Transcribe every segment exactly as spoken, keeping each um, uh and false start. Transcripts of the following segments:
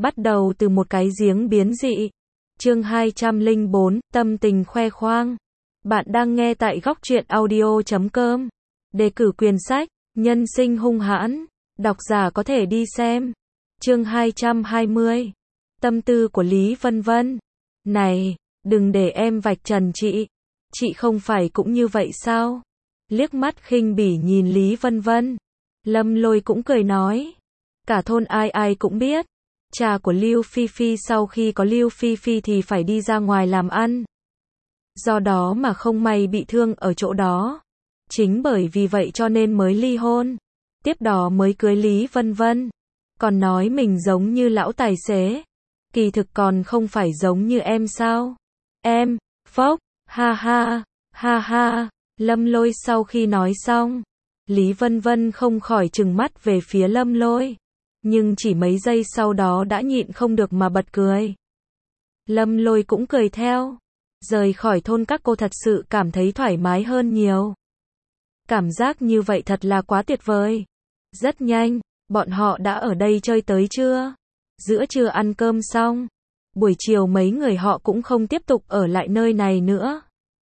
Bắt đầu từ một cái giếng biến dị. Chương hai trăm lẻ bốn, tâm tình khoe khoang. Bạn đang nghe tại góc truyện audio chấm com. Đề cử quyển sách, Nhân sinh hung hãn. Độc giả có thể đi xem. Chương hai trăm hai mươi. Tâm tư của Lý Vân Vân. Này, đừng để em vạch trần chị. Chị không phải cũng như vậy sao? Liếc mắt khinh bỉ nhìn Lý Vân Vân. Lâm Lôi cũng cười nói. Cả thôn ai ai cũng biết. Cha của Lưu Phi Phi sau khi có Lưu Phi Phi thì phải đi ra ngoài làm ăn. Do đó mà không may bị thương ở chỗ đó. Chính bởi vì vậy cho nên mới ly hôn. Tiếp đó mới cưới Lý Vân Vân. Còn nói mình giống như lão tài xế. Kỳ thực còn không phải giống như em sao? Em, phốc, ha ha, ha ha. Lâm Lôi sau khi nói xong, Lý Vân Vân không khỏi trừng mắt về phía Lâm Lôi. Nhưng chỉ mấy giây sau đó đã nhịn không được mà bật cười. Lâm Lôi cũng cười theo. Rời khỏi thôn các cô thật sự cảm thấy thoải mái hơn nhiều. Cảm giác như vậy thật là quá tuyệt vời. Rất nhanh, bọn họ đã ở đây chơi tới trưa. Giữa trưa ăn cơm xong. Buổi chiều mấy người họ cũng không tiếp tục ở lại nơi này nữa.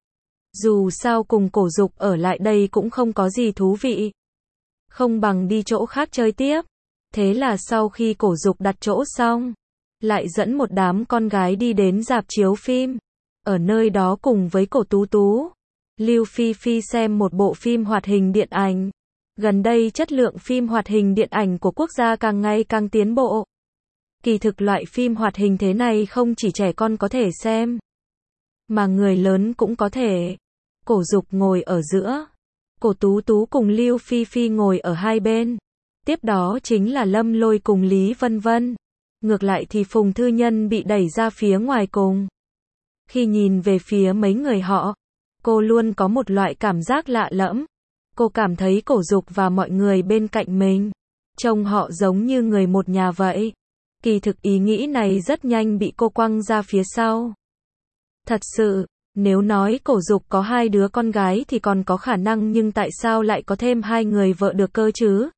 Dù sao cùng Cổ Dục ở lại đây cũng không có gì thú vị. Không bằng đi chỗ khác chơi tiếp. Thế là sau khi Cổ Dục đặt chỗ xong, lại dẫn một đám con gái đi đến rạp chiếu phim. Ở nơi đó cùng với Cổ Tú Tú, Lưu Phi Phi xem một bộ phim hoạt hình điện ảnh. Gần đây chất lượng phim hoạt hình điện ảnh của quốc gia càng ngày càng tiến bộ. Kỳ thực loại phim hoạt hình thế này không chỉ trẻ con có thể xem, mà người lớn cũng có thể. Cổ Dục ngồi ở giữa, Cổ Tú Tú cùng Lưu Phi Phi ngồi ở hai bên. Tiếp đó chính là Lâm Lôi cùng Lý Vân Vân. Ngược lại thì Phùng Thư Nhân bị đẩy ra phía ngoài cùng. Khi nhìn về phía mấy người họ, cô luôn có một loại cảm giác lạ lẫm. Cô cảm thấy Cổ Dục và mọi người bên cạnh mình, trông họ giống như người một nhà vậy. Kỳ thực ý nghĩ này rất nhanh bị cô quăng ra phía sau. Thật sự, nếu nói Cổ Dục có hai đứa con gái thì còn có khả năng, nhưng tại sao lại có thêm hai người vợ được cơ chứ?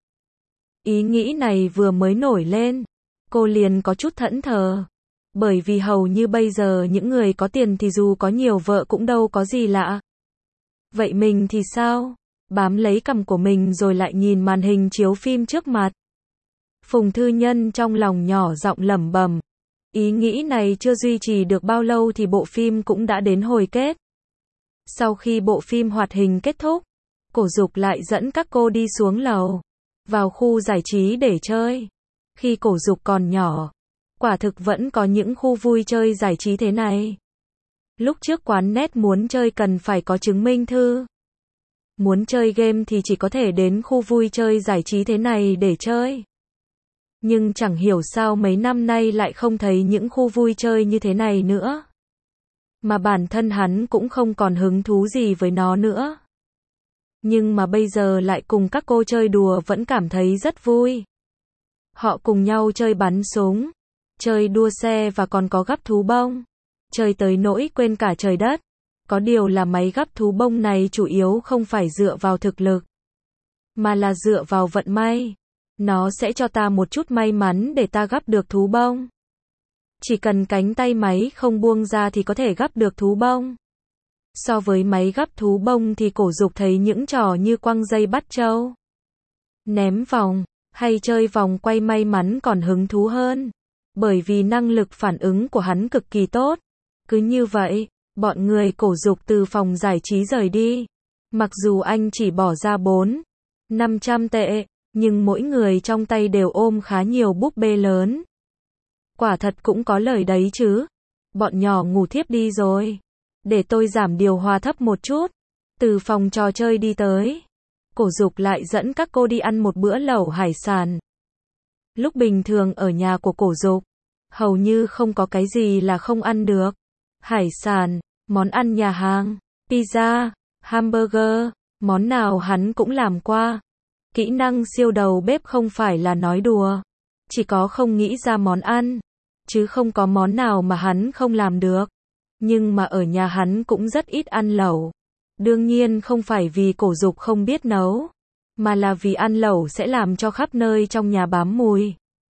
Ý nghĩ này vừa mới nổi lên, cô liền có chút thẫn thờ. Bởi vì hầu như bây giờ những người có tiền thì dù có nhiều vợ cũng đâu có gì lạ. Vậy mình thì sao? Bám lấy cằm của mình rồi lại nhìn màn hình chiếu phim trước mặt. Phùng Thư Nhân trong lòng nhỏ giọng lẩm bẩm. Ý nghĩ này chưa duy trì được bao lâu thì bộ phim cũng đã đến hồi kết. Sau khi bộ phim hoạt hình kết thúc, Cổ Dục lại dẫn các cô đi xuống lầu, vào khu giải trí để chơi. Khi Cổ Dục còn nhỏ, quả thực vẫn có những khu vui chơi giải trí thế này. Lúc trước quán net muốn chơi cần phải có chứng minh thư. Muốn chơi game thì chỉ có thể đến khu vui chơi giải trí thế này để chơi. Nhưng chẳng hiểu sao mấy năm nay lại không thấy những khu vui chơi như thế này nữa. Mà bản thân hắn cũng không còn hứng thú gì với nó nữa. Nhưng mà bây giờ lại cùng các cô chơi đùa vẫn cảm thấy rất vui. Họ cùng nhau chơi bắn súng, chơi đua xe và còn có gắp thú bông. Chơi tới nỗi quên cả trời đất. Có điều là máy gắp thú bông này chủ yếu không phải dựa vào thực lực, mà là dựa vào vận may. Nó sẽ cho ta một chút may mắn để ta gắp được thú bông. Chỉ cần cánh tay máy không buông ra thì có thể gắp được thú bông. So với máy gắp thú bông thì Cổ Dục thấy những trò như quăng dây bắt trâu, ném vòng, hay chơi vòng quay may mắn còn hứng thú hơn. Bởi vì năng lực phản ứng của hắn cực kỳ tốt. Cứ như vậy, bọn người Cổ Dục từ phòng giải trí rời đi. Mặc dù anh chỉ bỏ ra bốn, năm trăm tệ, nhưng mỗi người trong tay đều ôm khá nhiều búp bê lớn. Quả thật cũng có lời đấy chứ. Bọn nhỏ ngủ thiếp đi rồi. Để tôi giảm điều hòa thấp một chút. Từ phòng trò chơi đi tới, Cổ Dục lại dẫn các cô đi ăn một bữa lẩu hải sản. Lúc bình thường ở nhà của Cổ Dục, hầu như không có cái gì là không ăn được. Hải sản, món ăn nhà hàng, pizza, hamburger, món nào hắn cũng làm qua. Kỹ năng siêu đầu bếp không phải là nói đùa. Chỉ có không nghĩ ra món ăn, chứ không có món nào mà hắn không làm được. Nhưng mà ở nhà hắn cũng rất ít ăn lẩu. Đương nhiên không phải vì Cổ Dục không biết nấu, mà là vì ăn lẩu sẽ làm cho khắp nơi trong nhà bám mùi.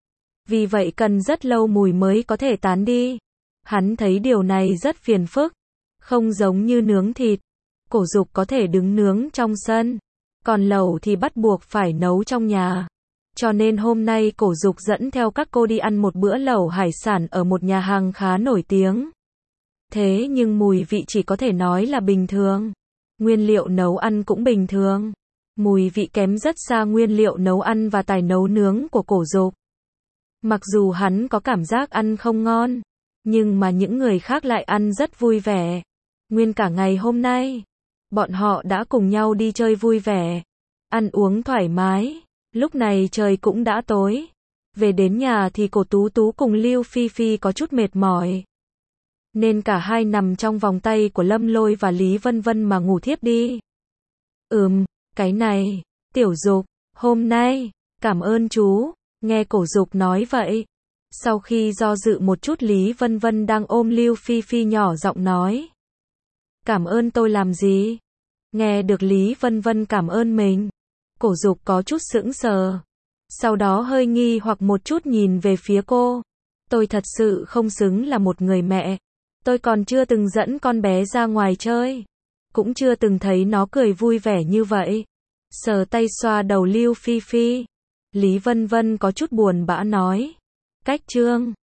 Vì vậy cần rất lâu mùi mới có thể tán đi. Hắn thấy điều này rất phiền phức. Không giống như nướng thịt. Cổ Dục có thể đứng nướng trong sân. Còn lẩu thì bắt buộc phải nấu trong nhà. Cho nên hôm nay Cổ Dục dẫn theo các cô đi ăn một bữa lẩu hải sản ở một nhà hàng khá nổi tiếng. Thế nhưng mùi vị chỉ có thể nói là bình thường. Nguyên liệu nấu ăn cũng bình thường. Mùi vị kém rất xa nguyên liệu nấu ăn và tài nấu nướng của Cổ Dục. Mặc dù hắn có cảm giác ăn không ngon, nhưng mà những người khác lại ăn rất vui vẻ. Nguyên cả ngày hôm nay, bọn họ đã cùng nhau đi chơi vui vẻ, ăn uống thoải mái. Lúc này trời cũng đã tối. Về đến nhà thì Cổ Tú Tú cùng Lưu Phi Phi có chút mệt mỏi. Nên cả hai nằm trong vòng tay của Lâm Lôi và Lý Vân Vân mà ngủ thiếp đi. Ừm, cái này, Tiểu Dục, hôm nay, cảm ơn chú. Nghe Cổ Dục nói vậy. Sau khi do dự một chút Lý Vân Vân đang ôm Lưu Phi Phi nhỏ giọng nói. Cảm ơn tôi làm gì? Nghe được Lý Vân Vân cảm ơn mình. Cổ Dục có chút sững sờ. Sau đó hơi nghi hoặc một chút nhìn về phía cô. Tôi thật sự không xứng là một người mẹ. Tôi còn chưa từng dẫn con bé ra ngoài chơi. Cũng chưa từng thấy nó cười vui vẻ như vậy. Sờ tay xoa đầu Lưu Phi Phi. Lý Vân Vân có chút buồn bã nói. Cách Trương.